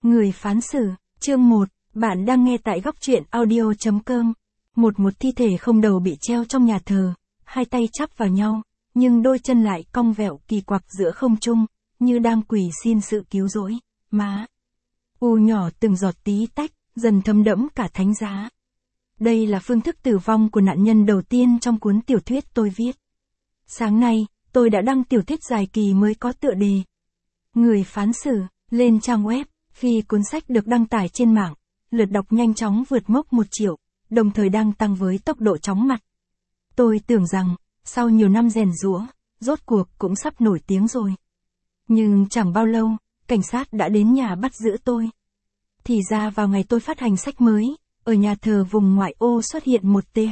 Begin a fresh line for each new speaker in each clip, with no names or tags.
Người phán xử, chương 1, bạn đang nghe tại góc truyện audio.com. Một thi thể không đầu bị treo trong nhà thờ, hai tay chắp vào nhau, nhưng đôi chân lại cong vẹo kỳ quặc giữa không trung, như đang quỳ xin sự cứu rỗi. Má u nhỏ từng giọt tí tách, dần thấm đẫm cả thánh giá. Đây là phương thức tử vong của nạn nhân đầu tiên trong cuốn tiểu thuyết tôi viết. Sáng nay, tôi đã đăng tiểu thuyết dài kỳ mới có tựa đề Người phán xử lên trang web. Khi cuốn sách được đăng tải trên mạng, lượt đọc nhanh chóng vượt mốc 1 triệu, đồng thời đang tăng với tốc độ chóng mặt. Tôi tưởng rằng, sau nhiều năm rèn giũa, rốt cuộc cũng sắp nổi tiếng rồi. Nhưng chẳng bao lâu, cảnh sát đã đến nhà bắt giữ tôi. Thì ra vào ngày tôi phát hành sách mới, ở nhà thờ vùng ngoại ô xuất hiện một TH.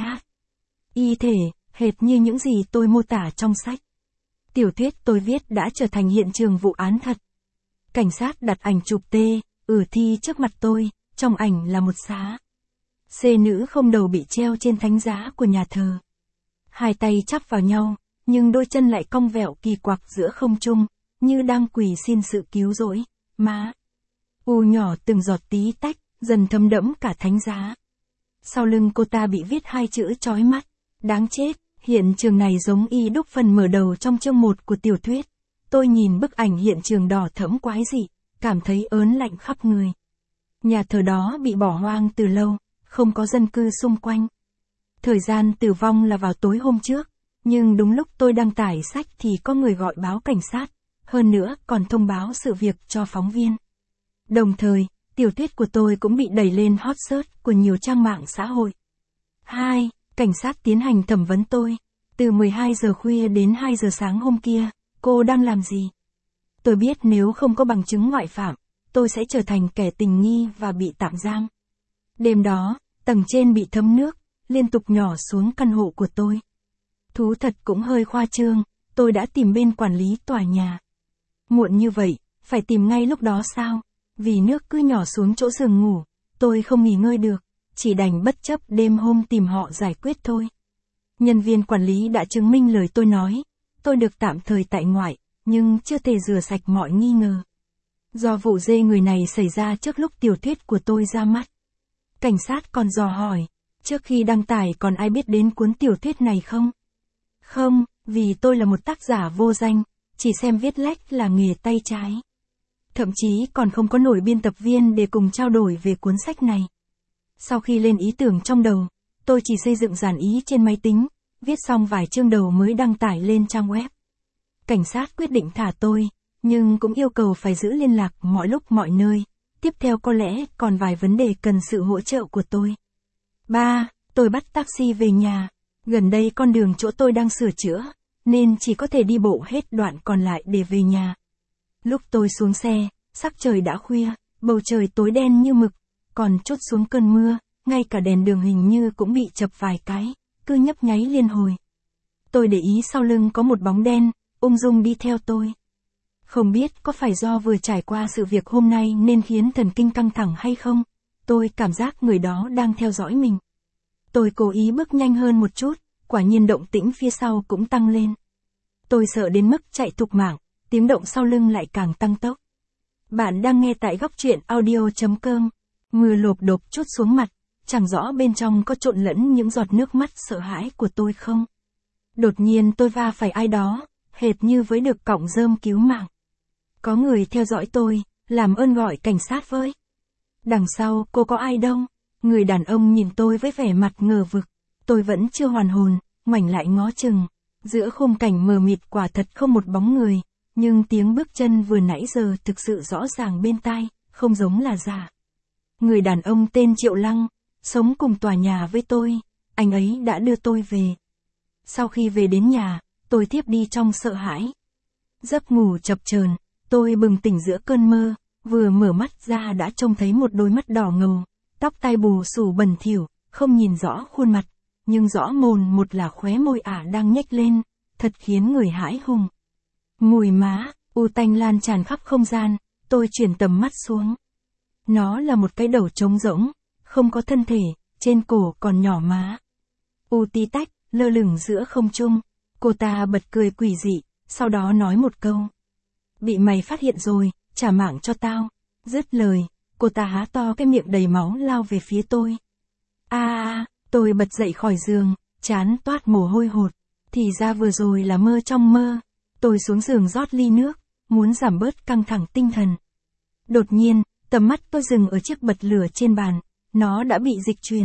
Y thể, hệt như những gì tôi mô tả trong sách. Tiểu thuyết tôi viết đã trở thành hiện trường vụ án thật. Cảnh sát đặt ảnh chụp thi trước mặt tôi, trong ảnh là một xá C nữ không đầu bị treo trên thánh giá của nhà thờ. Hai tay chắp vào nhau, nhưng đôi chân lại cong vẹo kỳ quặc giữa không trung, như đang quỳ xin sự cứu rỗi. Má u nhỏ từng giọt tí tách, dần thấm đẫm cả thánh giá. Sau lưng cô ta bị viết hai chữ chói mắt, đáng chết. Hiện trường này giống y đúc phần mở đầu trong chương 1 của tiểu thuyết. Tôi nhìn bức ảnh hiện trường đỏ thẫm quái dị, cảm thấy ớn lạnh khắp người. Nhà thờ đó bị bỏ hoang từ lâu, không có dân cư xung quanh. Thời gian tử vong là vào tối hôm trước, nhưng đúng lúc tôi đăng tải sách thì có người gọi báo cảnh sát, hơn nữa còn thông báo sự việc cho phóng viên. Đồng thời, tiểu thuyết của tôi cũng bị đẩy lên hot search của nhiều trang mạng xã hội. 2. Cảnh sát tiến hành thẩm vấn tôi. Từ 12 giờ khuya đến 2 giờ sáng hôm kia, cô đang làm gì? Tôi biết nếu không có bằng chứng ngoại phạm, tôi sẽ trở thành kẻ tình nghi và bị tạm giam. Đêm đó, tầng trên bị thấm nước, liên tục nhỏ xuống căn hộ của tôi. Thú thật cũng hơi khoa trương, tôi đã tìm bên quản lý tòa nhà. Muộn như vậy, phải tìm ngay lúc đó sao? Vì nước cứ nhỏ xuống chỗ giường ngủ, tôi không nghỉ ngơi được, chỉ đành bất chấp đêm hôm tìm họ giải quyết thôi. Nhân viên quản lý đã chứng minh lời tôi nói, tôi được tạm thời tại ngoại, nhưng chưa thể rửa sạch mọi nghi ngờ. Do vụ dê người này xảy ra trước lúc tiểu thuyết của tôi ra mắt. Cảnh sát còn dò hỏi, trước khi đăng tải còn ai biết đến cuốn tiểu thuyết này không? Không, vì tôi là một tác giả vô danh, chỉ xem viết lách là nghề tay trái. Thậm chí còn không có nổi biên tập viên để cùng trao đổi về cuốn sách này. Sau khi lên ý tưởng trong đầu, tôi chỉ xây dựng dàn ý trên máy tính, viết xong vài chương đầu mới đăng tải lên trang web. Cảnh sát quyết định thả tôi, nhưng cũng yêu cầu phải giữ liên lạc mọi lúc mọi nơi. Tiếp theo có lẽ còn vài vấn đề cần sự hỗ trợ của tôi. 3. Tôi bắt taxi về nhà. Gần đây con đường chỗ tôi đang sửa chữa, nên chỉ có thể đi bộ hết đoạn còn lại để về nhà. Lúc tôi xuống xe, sắc trời đã khuya, bầu trời tối đen như mực, còn trút xuống cơn mưa, ngay cả đèn đường hình như cũng bị chập vài cái, cứ nhấp nháy liên hồi. Tôi để ý sau lưng có một bóng đen, ung dung đi theo tôi. Không biết có phải do vừa trải qua sự việc hôm nay nên khiến thần kinh căng thẳng hay không, tôi cảm giác người đó đang theo dõi mình. Tôi cố ý bước nhanh hơn một chút, quả nhiên động tĩnh phía sau cũng tăng lên. Tôi sợ đến mức chạy thục mạng, tiếng động sau lưng lại càng tăng tốc. Bạn đang nghe tại góc truyện audio.com. Mưa lộp đột trút xuống mặt, chẳng rõ bên trong có trộn lẫn những giọt nước mắt sợ hãi của tôi không. Đột nhiên tôi va phải ai đó, hệt như với được cọng rơm cứu mạng. Có người theo dõi tôi, làm ơn gọi cảnh sát với. Đằng sau cô có ai đâu? Người đàn ông nhìn tôi với vẻ mặt ngờ vực. Tôi vẫn chưa hoàn hồn, ngoảnh lại ngó chừng. Giữa khung cảnh mờ mịt quả thật không một bóng người, nhưng tiếng bước chân vừa nãy giờ thực sự rõ ràng bên tai, không giống là giả. Người đàn ông tên Triệu Lăng, sống cùng tòa nhà với tôi, anh ấy đã đưa tôi về. Sau khi về đến nhà, tôi thiếp đi trong sợ hãi. Giấc ngủ chập chờn, tôi bừng tỉnh giữa cơn mơ, vừa mở mắt ra đã trông thấy một đôi mắt đỏ ngầu, tóc tai bù xù bẩn thỉu, không nhìn rõ khuôn mặt, nhưng rõ mồn một là khóe môi ả đang nhếch lên, thật khiến người hãi hùng. Mùi má, u tanh lan tràn khắp không gian, tôi chuyển tầm mắt xuống. Nó là một cái đầu trống rỗng, không có thân thể, trên cổ còn nhỏ má. U tí tách, lơ lửng giữa không trung. Cô ta bật cười quỷ dị, sau đó nói một câu. Bị mày phát hiện rồi, trả mạng cho tao. Dứt lời, cô ta há to cái miệng đầy máu lao về phía tôi. Tôi bật dậy khỏi giường, trán toát mồ hôi hột. Thì ra vừa rồi là mơ trong mơ. Tôi xuống giường rót ly nước, muốn giảm bớt căng thẳng tinh thần. Đột nhiên, tầm mắt tôi dừng ở chiếc bật lửa trên bàn, nó đã bị dịch chuyển.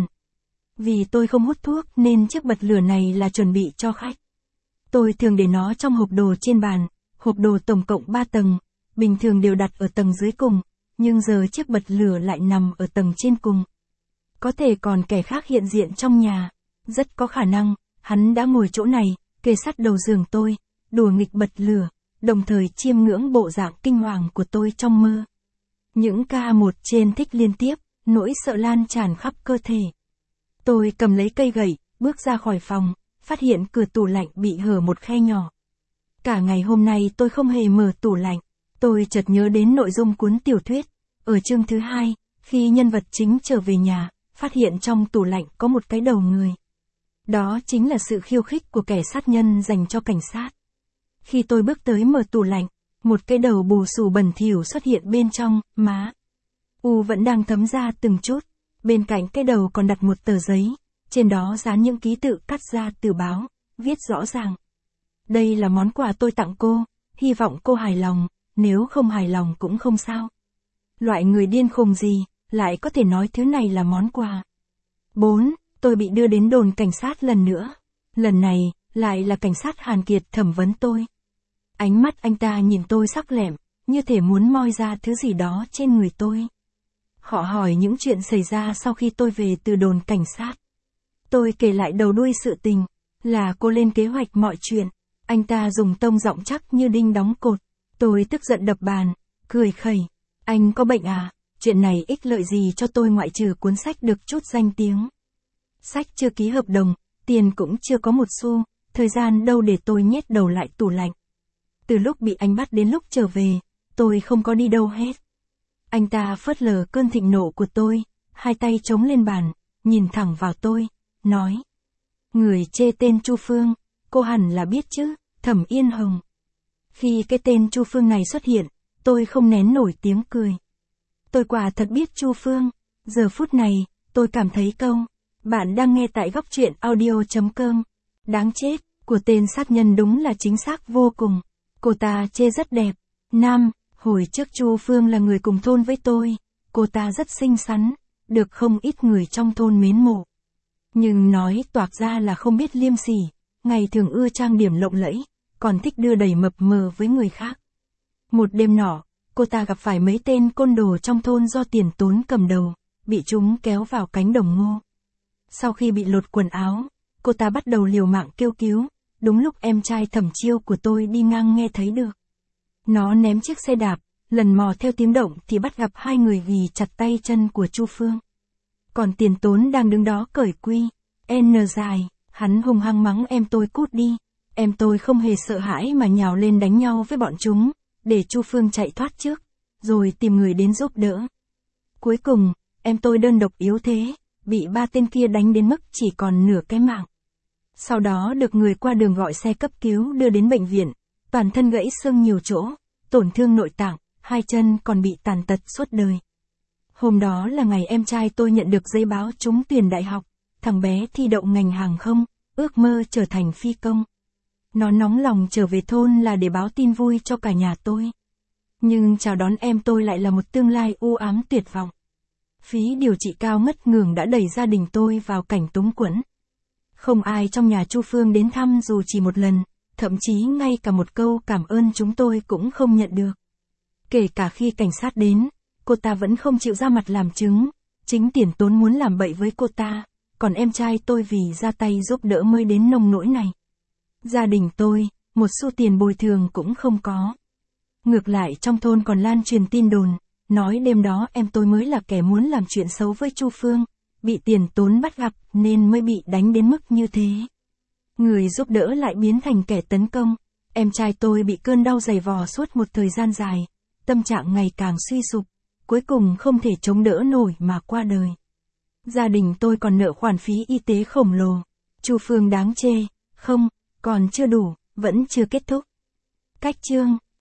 Vì tôi không hút thuốc nên chiếc bật lửa này là chuẩn bị cho khách. Tôi thường để nó trong hộp đồ trên bàn, hộp đồ tổng cộng 3 tầng, bình thường đều đặt ở tầng dưới cùng, nhưng giờ chiếc bật lửa lại nằm ở tầng trên cùng. Có thể còn kẻ khác hiện diện trong nhà, rất có khả năng, hắn đã ngồi chỗ này, kề sát đầu giường tôi, đùa nghịch bật lửa, đồng thời chiêm ngưỡng bộ dạng kinh hoàng của tôi trong mơ. Những ca một trên thích liên tiếp, nỗi sợ lan tràn khắp cơ thể. Tôi cầm lấy cây gậy, bước ra khỏi phòng, phát hiện cửa tủ lạnh bị hở một khe nhỏ. Cả ngày hôm nay tôi không hề mở tủ lạnh. Tôi chợt nhớ đến nội dung cuốn tiểu thuyết. Ở chương thứ 2, khi nhân vật chính trở về nhà, phát hiện trong tủ lạnh có một cái đầu người. Đó chính là sự khiêu khích của kẻ sát nhân dành cho cảnh sát. Khi tôi bước tới mở tủ lạnh, một cái đầu bù xù bẩn thỉu xuất hiện bên trong, má. Vẫn đang thấm ra từng chút. Bên cạnh cái đầu còn đặt một tờ giấy, trên đó dán những ký tự cắt ra từ báo, viết rõ ràng. Đây là món quà tôi tặng cô, hy vọng cô hài lòng, nếu không hài lòng cũng không sao. Loại người điên khùng gì, lại có thể nói thứ này là món quà. 4. Tôi bị đưa đến đồn cảnh sát lần nữa. Lần này, lại là cảnh sát Hàn Kiệt thẩm vấn tôi. Ánh mắt anh ta nhìn tôi sắc lẹm, như thể muốn moi ra thứ gì đó trên người tôi. Họ hỏi những chuyện xảy ra sau khi tôi về từ đồn cảnh sát. Tôi kể lại đầu đuôi sự tình, là cô lên kế hoạch mọi chuyện. Anh ta dùng tông giọng chắc như đinh đóng cột. Tôi tức giận đập bàn, cười khẩy. Anh có bệnh à? Chuyện này ích lợi gì cho tôi ngoại trừ cuốn sách được chút danh tiếng. Sách chưa ký hợp đồng, tiền cũng chưa có một xu, thời gian đâu để tôi nhét đầu lại tủ lạnh. Từ lúc bị anh bắt đến lúc trở về, tôi không có đi đâu hết. Anh ta phớt lờ cơn thịnh nộ của tôi, hai tay chống lên bàn, nhìn thẳng vào tôi, nói. Người chê tên Chu Phương, cô hẳn là biết chứ, Thẩm Yên Hồng. Khi cái tên Chu Phương này xuất hiện, tôi không nén nổi tiếng cười. Tôi quả thật biết Chu Phương, giờ phút này, tôi cảm thấy câu. Bạn đang nghe tại góc truyện audio.com. Đáng chết, của tên sát nhân đúng là chính xác vô cùng. Cô ta chê rất đẹp. Nam, hồi trước Chu Phương là người cùng thôn với tôi. Cô ta rất xinh xắn, được không ít người trong thôn mến mộ. Nhưng nói toạc ra là không biết liêm sỉ, ngày thường ưa trang điểm lộng lẫy, còn thích đưa đẩy mập mờ với người khác. Một đêm nọ, cô ta gặp phải mấy tên côn đồ trong thôn do Tiền Tốn cầm đầu, bị chúng kéo vào cánh đồng ngô. Sau khi bị lột quần áo, cô ta bắt đầu liều mạng kêu cứu, đúng lúc em trai Thẩm Chiêu của tôi đi ngang nghe thấy được. Nó ném chiếc xe đạp, lần mò theo tiếng động thì bắt gặp hai người ghi chặt tay chân của Chu Phương. Còn Tiền Tốn đang đứng đó cởi quy, N dài, hắn hung hăng mắng em tôi cút đi. Em tôi không hề sợ hãi mà nhào lên đánh nhau với bọn chúng, để Chu Phương chạy thoát trước, rồi tìm người đến giúp đỡ. Cuối cùng, em tôi đơn độc yếu thế, bị ba tên kia đánh đến mức chỉ còn nửa cái mạng. Sau đó được người qua đường gọi xe cấp cứu đưa đến bệnh viện, toàn thân gãy xương nhiều chỗ, tổn thương nội tạng, hai chân còn bị tàn tật suốt đời. Hôm đó là ngày em trai tôi nhận được giấy báo trúng tuyển đại học, thằng bé thi đậu ngành hàng không, ước mơ trở thành phi công. Nó nóng lòng trở về thôn là để báo tin vui cho cả nhà tôi. Nhưng chào đón em tôi lại là một tương lai u ám tuyệt vọng. Phí điều trị cao ngất ngường đã đẩy gia đình tôi vào cảnh túng quẫn. Không ai trong nhà Chu Phương đến thăm dù chỉ một lần, thậm chí ngay cả một câu cảm ơn chúng tôi cũng không nhận được. Kể cả khi cảnh sát đến, cô ta vẫn không chịu ra mặt làm chứng, chính Tiền Tốn muốn làm bậy với cô ta, còn em trai tôi vì ra tay giúp đỡ mới đến nông nỗi này. Gia đình tôi, một xu tiền bồi thường cũng không có. Ngược lại trong thôn còn lan truyền tin đồn, nói đêm đó em tôi mới là kẻ muốn làm chuyện xấu với Chu Phương, bị Tiền Tốn bắt gặp nên mới bị đánh đến mức như thế. Người giúp đỡ lại biến thành kẻ tấn công, em trai tôi bị cơn đau dày vò suốt một thời gian dài, tâm trạng ngày càng suy sụp, cuối cùng không thể chống đỡ nổi mà qua đời. Gia đình tôi còn nợ khoản phí y tế khổng lồ. Chu Phương đáng chê, không, còn chưa đủ, vẫn chưa kết thúc. Cách chương